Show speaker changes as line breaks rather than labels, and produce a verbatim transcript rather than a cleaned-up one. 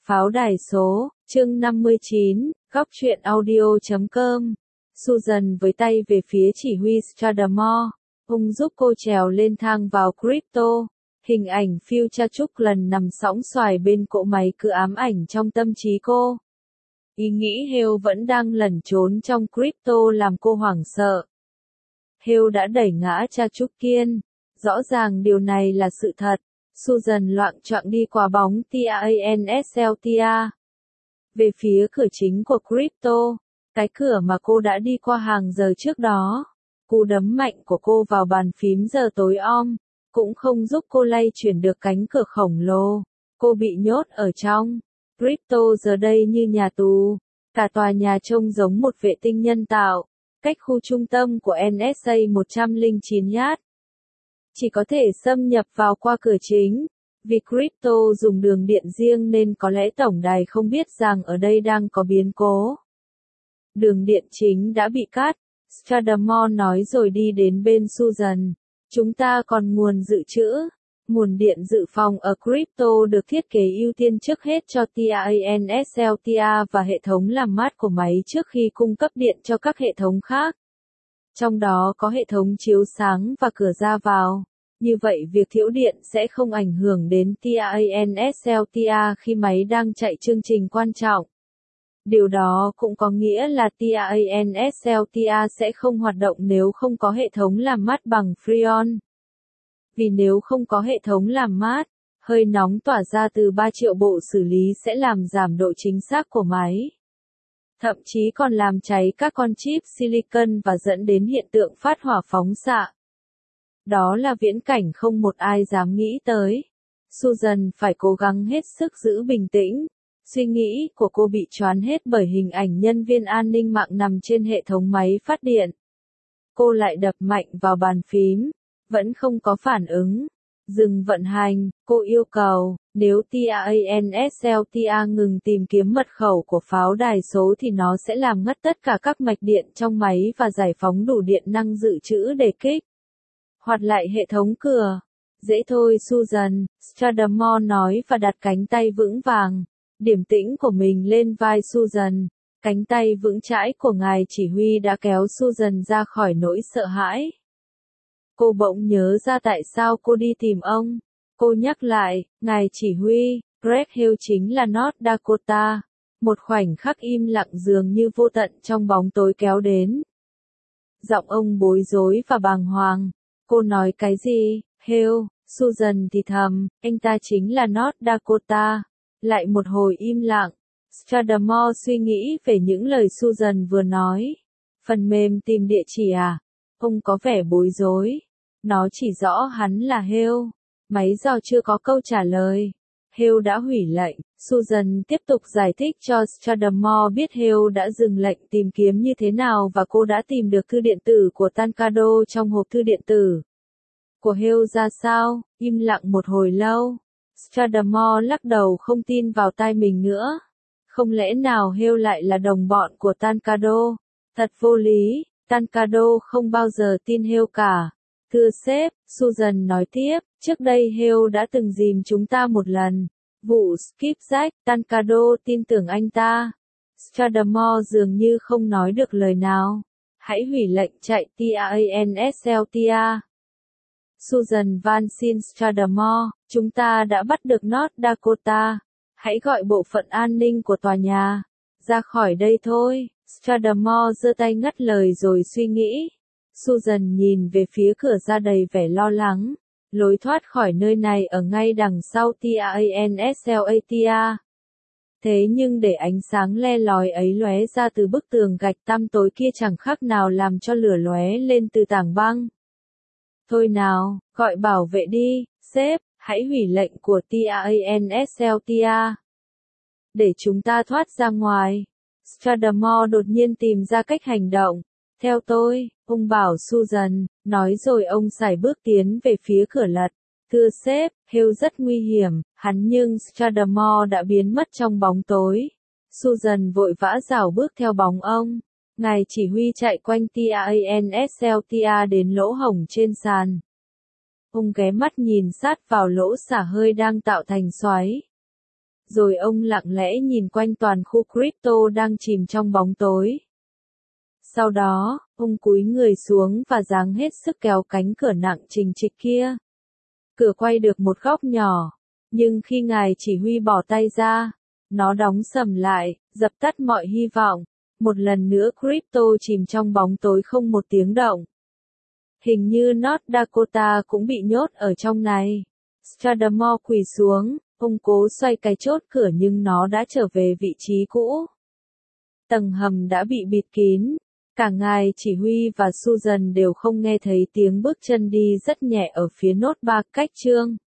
Pháo đài số, chương năm mươi chín, góc truyện audio chấm com. Susan với tay về phía chỉ huy Stradamore, ông giúp cô trèo lên thang vào crypto. Hình ảnh Phil Chachuk lần nằm sõng xoài bên cỗ máy cứ ám ảnh trong tâm trí cô. Ý nghĩ Hale vẫn đang lẩn trốn trong crypto làm cô hoảng sợ. Hale đã đẩy ngã Chachuk Kiên. Rõ ràng điều này là sự thật. Susan loạng choạng đi qua bóng Tanslt. Về phía cửa chính của crypto, cái cửa mà cô đã đi qua hàng giờ trước đó. Cú đấm mạnh của cô vào bàn phím giờ tối om, cũng không giúp cô lay chuyển được cánh cửa khổng lồ. Cô bị nhốt ở trong. Crypto giờ đây như nhà tù. Cả tòa nhà trông giống một vệ tinh nhân tạo, cách khu trung tâm của en ét a một trăm lẻ chín yard. Chỉ có thể xâm nhập vào qua cửa chính. Vì crypto dùng đường điện riêng nên có lẽ tổng đài không biết rằng ở đây đang có biến cố. Đường điện chính đã bị cắt, Stradamore nói rồi đi đến bên Susan. Chúng ta còn nguồn dự trữ. Nguồn điện dự phòng ở crypto được thiết kế ưu tiên trước hết cho Tanslt và hệ thống làm mát của máy trước khi cung cấp điện cho các hệ thống khác. Trong đó có hệ thống chiếu sáng và cửa ra vào. Như vậy việc thiếu điện sẽ không ảnh hưởng đến Tanslt khi máy đang chạy chương trình quan trọng. Điều đó cũng có nghĩa là Tanslt sẽ không hoạt động nếu không có hệ thống làm mát bằng Freon. Vì nếu không có hệ thống làm mát, hơi nóng tỏa ra từ ba triệu bộ xử lý sẽ làm giảm độ chính xác của máy. Thậm chí còn làm cháy các con chip silicon và dẫn đến hiện tượng phát hỏa phóng xạ. Đó là viễn cảnh không một ai dám nghĩ tới. Susan phải cố gắng hết sức giữ bình tĩnh. Suy nghĩ của cô bị choáng hết bởi hình ảnh nhân viên an ninh mạng nằm trên hệ thống máy phát điện. Cô lại đập mạnh vào bàn phím. Vẫn không có phản ứng. Dừng vận hành, cô yêu cầu, nếu Tanslt ngừng tìm kiếm mật khẩu của pháo đài số thì nó sẽ làm ngắt tất cả các mạch điện trong máy và giải phóng đủ điện năng dự trữ để kích hoạt lại hệ thống cửa. Dễ thôi Susan, Stradamore nói và đặt cánh tay vững vàng, điềm tĩnh của mình lên vai Susan. Cánh tay vững chãi của ngài chỉ huy đã kéo Susan ra khỏi nỗi sợ hãi. Cô bỗng nhớ ra tại sao cô đi tìm ông. Cô nhắc lại, ngài chỉ huy, Greg Hill chính là North Dakota. Một khoảnh khắc im lặng dường như vô tận trong bóng tối kéo đến. Giọng ông bối rối và bàng hoàng. Cô nói cái gì? Hill, Susan thì thầm, anh ta chính là North Dakota. Lại một hồi im lặng. Stradamore suy nghĩ về những lời Susan vừa nói. Phần mềm tìm địa chỉ à? Ông có vẻ bối rối. Nó chỉ rõ hắn là Hill. Máy dò chưa có câu trả lời. Hill đã hủy lệnh. Susan tiếp tục giải thích cho Stradamore biết Hill đã dừng lệnh tìm kiếm như thế nào và cô đã tìm được thư điện tử của Tancado trong hộp thư điện tử của Hill ra sao. Im lặng một hồi lâu. Stradamore lắc đầu không tin vào tai mình nữa. Không lẽ nào Hill lại là đồng bọn của Tancado? Thật vô lý. Tancado không bao giờ tin Hill cả. Thưa sếp, Susan nói tiếp, trước đây Hill đã từng dìm chúng ta một lần. Vụ Skipjack, Tancado tin tưởng anh ta. Stradamore dường như không nói được lời nào. Hãy hủy lệnh chạy Tanslt. Susan van xin Stradamore, chúng ta đã bắt được North Dakota. Hãy gọi bộ phận an ninh của tòa nhà ra khỏi đây thôi. Stradamore giơ tay ngắt lời rồi suy nghĩ. Susan nhìn về phía cửa ra đầy vẻ lo lắng. Lối thoát khỏi nơi này ở ngay đằng sau Tanslt. Thế nhưng để ánh sáng le lói ấy lóe ra từ bức tường gạch tăm tối kia chẳng khác nào làm cho lửa lóe lên từ tảng băng. Thôi nào, gọi bảo vệ đi, sếp, hãy hủy lệnh của Tanslt. Để chúng ta thoát ra ngoài. Stradamore đột nhiên tìm ra cách hành động. Theo tôi, ông bảo Susan, nói rồi ông sải bước tiến về phía cửa lật. Thưa sếp, Hill rất nguy hiểm, hắn nhưng Stradamore đã biến mất trong bóng tối. Susan vội vã rảo bước theo bóng ông. Ngài chỉ huy chạy quanh Tanslt đến lỗ hổng trên sàn. Ông ghé mắt nhìn sát vào lỗ xả hơi đang tạo thành xoáy. Rồi ông lặng lẽ nhìn quanh toàn khu crypto đang chìm trong bóng tối. Sau đó, ông cúi người xuống và giáng hết sức kéo cánh cửa nặng trình trịch kia. Cửa quay được một góc nhỏ, nhưng khi ngài chỉ huy bỏ tay ra, nó đóng sầm lại, dập tắt mọi hy vọng. Một lần nữa crypto chìm trong bóng tối không một tiếng động. Hình như North Dakota cũng bị nhốt ở trong này. Stradamore quỳ xuống, ông cố xoay cái chốt cửa nhưng nó đã trở về vị trí cũ. Tầng hầm đã bị bịt kín. Cả ngài chỉ huy và Susan đều không nghe thấy tiếng bước chân đi rất nhẹ ở phía nốt ba cách chương.